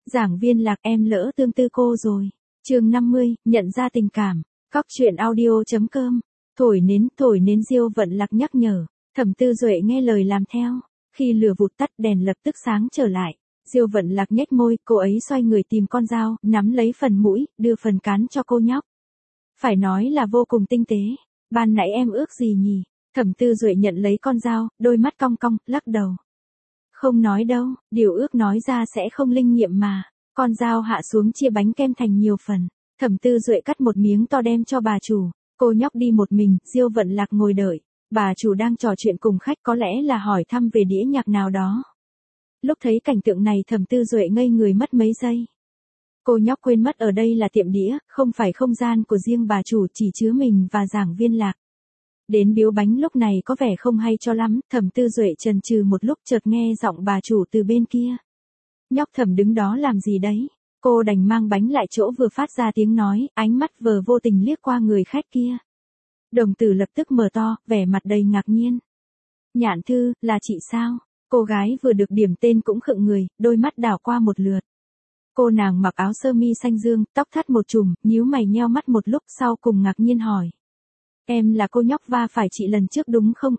Giảng viên Lạc, em lỡ tương tư cô rồi. Chương 50, nhận ra tình cảm. Cóc truyện audio.com. Thổi nến Diêu Vận Lạc nhắc nhở. Thẩm Tư Duệ nghe lời làm theo. Khi lửa vụt tắt, đèn lập tức sáng trở lại. Diêu Vận Lạc nhếch môi, cô ấy xoay người tìm con dao, nắm lấy phần mũi, đưa phần cán cho cô nhóc. Phải nói là vô cùng tinh tế. Ban nãy em ước gì nhỉ? Thẩm Tư Duệ nhận lấy con dao, đôi mắt cong cong, lắc đầu. Không nói đâu, điều ước nói ra sẽ không linh nghiệm mà. Con dao hạ xuống chia bánh kem thành nhiều phần. Thẩm Tư Duệ cắt một miếng to đem cho bà chủ. Cô nhóc đi một mình, Diêu Vận Lạc ngồi đợi. Bà chủ đang trò chuyện cùng khách, có lẽ là hỏi thăm về đĩa nhạc nào đó. Lúc thấy cảnh tượng này Thẩm Tư Duệ ngây người mất mấy giây. Cô nhóc quên mất ở đây là tiệm đĩa, không phải không gian của riêng bà chủ, chỉ chứa mình và Giảng Viên Lạc. Đến biếu bánh lúc này có vẻ không hay cho lắm, Thẩm Tư Duệ chần chừ một lúc chợt nghe giọng bà chủ từ bên kia. Nhóc Thẩm đứng đó làm gì đấy? Cô đành mang bánh lại chỗ vừa phát ra tiếng nói, ánh mắt vờ vô tình liếc qua người khách kia. Đồng tử lập tức mở to, vẻ mặt đầy ngạc nhiên. Nhạn Thư, là chị sao? Cô gái vừa được điểm tên cũng khựng người, đôi mắt đảo qua một lượt. Cô nàng mặc áo sơ mi xanh dương, tóc thắt một chùm, nhíu mày nheo mắt một lúc sau cùng ngạc nhiên hỏi. Em là cô nhóc va phải chị lần trước đúng không?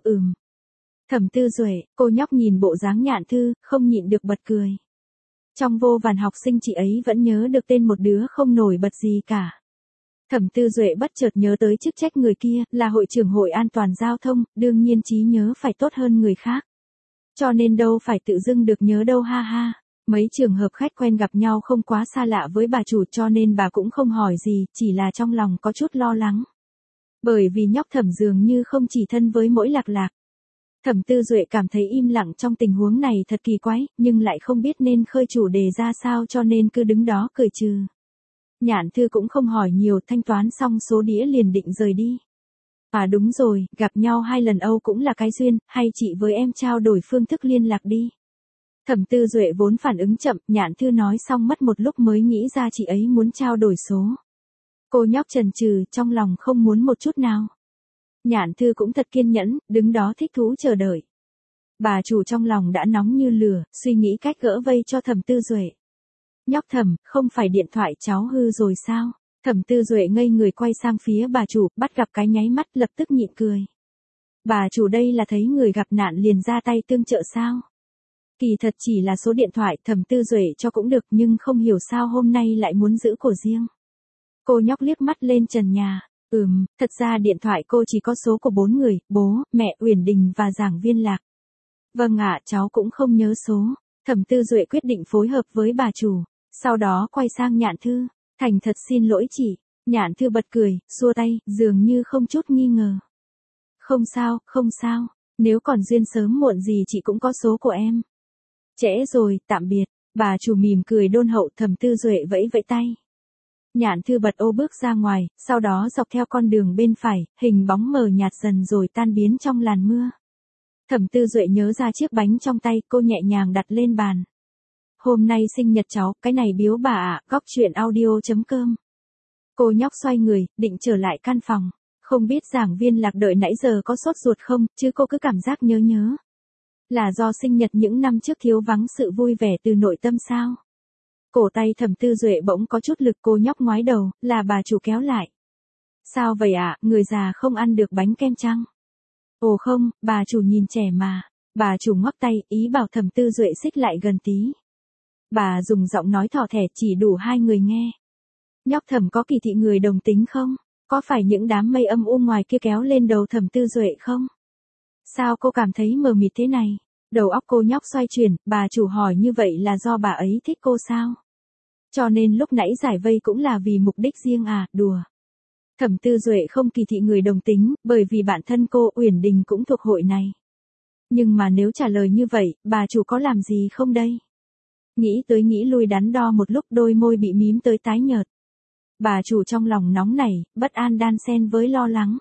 Thẩm Tư Duệ, cô nhóc nhìn bộ dáng Nhạn Thư, không nhịn được bật cười. Trong vô vàn học sinh chị ấy vẫn nhớ được tên một đứa không nổi bật gì cả. Thẩm Tư Duệ bất chợt nhớ tới chức trách người kia, là hội trưởng hội an toàn giao thông, đương nhiên trí nhớ phải tốt hơn người khác. Cho nên đâu phải tự dưng được nhớ đâu ha ha. Mấy trường hợp khách quen gặp nhau không quá xa lạ với bà chủ cho nên bà cũng không hỏi gì, chỉ là trong lòng có chút lo lắng. Bởi vì nhóc Thẩm dường như không chỉ thân với mỗi Lạc Lạc. Thẩm Tư Duệ cảm thấy im lặng trong tình huống này thật kỳ quái, nhưng lại không biết nên khơi chủ đề ra sao cho nên cứ đứng đó cười trừ. Nhạn Thư cũng không hỏi nhiều, thanh toán xong số đĩa liền định rời đi. À đúng rồi, gặp nhau 2 lần Âu cũng là cái duyên, hay chị với em trao đổi phương thức liên lạc đi. Thẩm Tư Duệ vốn phản ứng chậm, Nhạn Thư nói xong mất một lúc mới nghĩ ra chị ấy muốn trao đổi số. Cô nhóc chần chừ, trong lòng không muốn một chút nào. Nhạn Thư cũng thật kiên nhẫn, đứng đó thích thú chờ đợi. Bà chủ trong lòng đã nóng như lửa, suy nghĩ cách gỡ vây cho Thẩm Tư Duệ. Nhóc Thẩm, không phải điện thoại cháu hư rồi sao? Thẩm Tư Duệ ngây người quay sang phía bà chủ, bắt gặp cái nháy mắt lập tức nhịn cười. Bà chủ đây là thấy người gặp nạn liền ra tay tương trợ sao? Kỳ thật chỉ là số điện thoại Thẩm Tư Duệ cho cũng được nhưng không hiểu sao hôm nay lại muốn giữ của riêng. Cô nhóc liếc mắt lên trần nhà. Thật ra điện thoại cô chỉ có số của 4 người, bố, mẹ, Uyển Đình và Giảng Viên Lạc. Vâng ạ, cháu cũng không nhớ số. Thẩm Tư Duệ quyết định phối hợp với bà chủ. Sau đó quay sang Nhạn Thư. Thành thật xin lỗi chị. Nhạn Thư bật cười, xua tay, dường như không chút nghi ngờ. Không sao. Nếu còn duyên sớm muộn gì chị cũng có số của em. Trễ rồi, tạm biệt. Bà chủ mỉm cười đôn hậu. Thẩm Tư Duệ vẫy vẫy tay. Nhạn Thư bật ô bước ra ngoài, sau đó dọc theo con đường bên phải, hình bóng mờ nhạt dần rồi tan biến trong làn mưa. Thẩm Tư Duệ nhớ ra chiếc bánh trong tay, cô nhẹ nhàng đặt lên bàn. Hôm nay sinh nhật cháu, cái này biếu bà ạ, Cóc truyện audio.com. Cô nhóc xoay người, định trở lại căn phòng. Không biết Giảng Viên Lạc đợi nãy giờ có sốt ruột không, chứ cô cứ cảm giác nhớ. Là do sinh nhật những năm trước thiếu vắng sự vui vẻ từ nội tâm sao? Cổ tay Thẩm Tư Duệ bỗng có chút lực, cô nhóc ngoái đầu, là bà chủ kéo lại. Sao vậy ạ, người già không ăn được bánh kem chăng? Ồ không, bà chủ nhìn trẻ mà. Bà chủ ngoắc tay, ý bảo Thẩm Tư Duệ xích lại gần tí. Bà dùng giọng nói thỏ thẻ chỉ đủ 2 người nghe. Nhóc Thẩm có kỳ thị người đồng tính không? Có phải những đám mây âm u ngoài kia kéo lên đầu Thẩm Tư Duệ không? Sao cô cảm thấy mờ mịt thế này? Đầu óc cô nhóc xoay chuyển, bà chủ hỏi như vậy là do bà ấy thích cô sao? Cho nên lúc nãy giải vây cũng là vì mục đích riêng à, đùa. Thẩm Tư Duệ không kỳ thị người đồng tính, bởi vì bản thân cô Uyển Đình cũng thuộc hội này. Nhưng mà nếu trả lời như vậy, bà chủ có làm gì không đây? Nghĩ tới nghĩ lui đắn đo một lúc, đôi môi bị mím tới tái nhợt. Bà chủ trong lòng nóng nảy, bất an đan xen với lo lắng.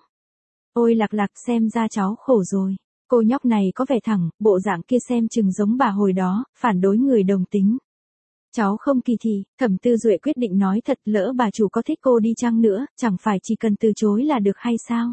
Ôi Lạc Lạc, xem ra cháu khổ rồi. Cô nhóc này có vẻ thẳng, bộ dạng kia xem chừng giống bà hồi đó, phản đối người đồng tính. Cháu không kỳ thị. Thẩm Tư Duệ quyết định nói thật, lỡ bà chủ có thích cô đi chăng nữa, chẳng phải chỉ cần từ chối là được hay sao?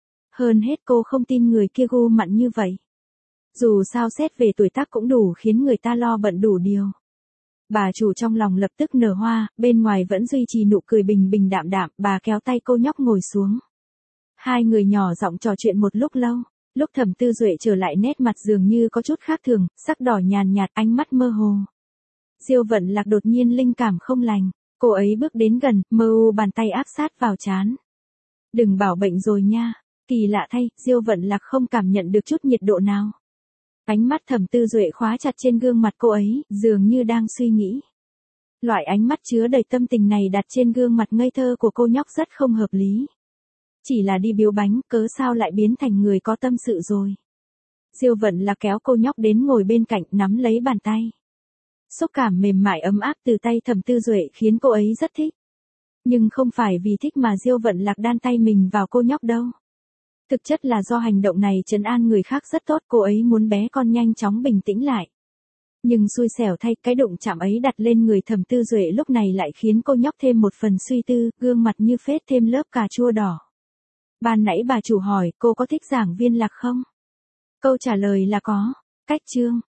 Hơn hết cô không tin người kia gu mặn như vậy. Dù sao xét về tuổi tác cũng đủ khiến người ta lo bận đủ điều. Bà chủ trong lòng lập tức nở hoa, bên ngoài vẫn duy trì nụ cười bình bình đạm đạm, bà kéo tay cô nhóc ngồi xuống. Hai người nhỏ giọng trò chuyện một lúc lâu, lúc Thẩm Tư Duệ trở lại nét mặt dường như có chút khác thường, sắc đỏ nhàn nhạt, ánh mắt mơ hồ. Diêu Vận Lạc đột nhiên linh cảm không lành, cô ấy bước đến gần, mơ u bàn tay áp sát vào trán. Đừng bảo bệnh rồi nha. Kỳ lạ thay, Diêu Vận Lạc không cảm nhận được chút nhiệt độ nào. Ánh mắt Thẩm Tư Duệ khóa chặt trên gương mặt cô ấy, dường như đang suy nghĩ. Loại ánh mắt chứa đầy tâm tình này đặt trên gương mặt ngây thơ của cô nhóc rất không hợp lý. Chỉ là đi biếu bánh, cớ sao lại biến thành người có tâm sự rồi. Diêu Vận Lạc kéo cô nhóc đến ngồi bên cạnh, nắm lấy bàn tay. Xúc cảm mềm mại ấm áp từ tay Thẩm Tư Duệ khiến cô ấy rất thích. Nhưng không phải vì thích mà Diêu Vận Lạc đan tay mình vào cô nhóc đâu. Thực chất là do hành động này trấn an người khác rất tốt, cô ấy muốn bé con nhanh chóng bình tĩnh lại. Nhưng xui xẻo thay, cái đụng chạm ấy đặt lên người Thẩm Tư Duệ lúc này lại khiến cô nhóc thêm một phần suy tư, gương mặt như phết thêm lớp cà chua đỏ. Ban nãy bà chủ hỏi cô có thích Giảng Viên Lạc không? Câu trả lời là có. Cách chương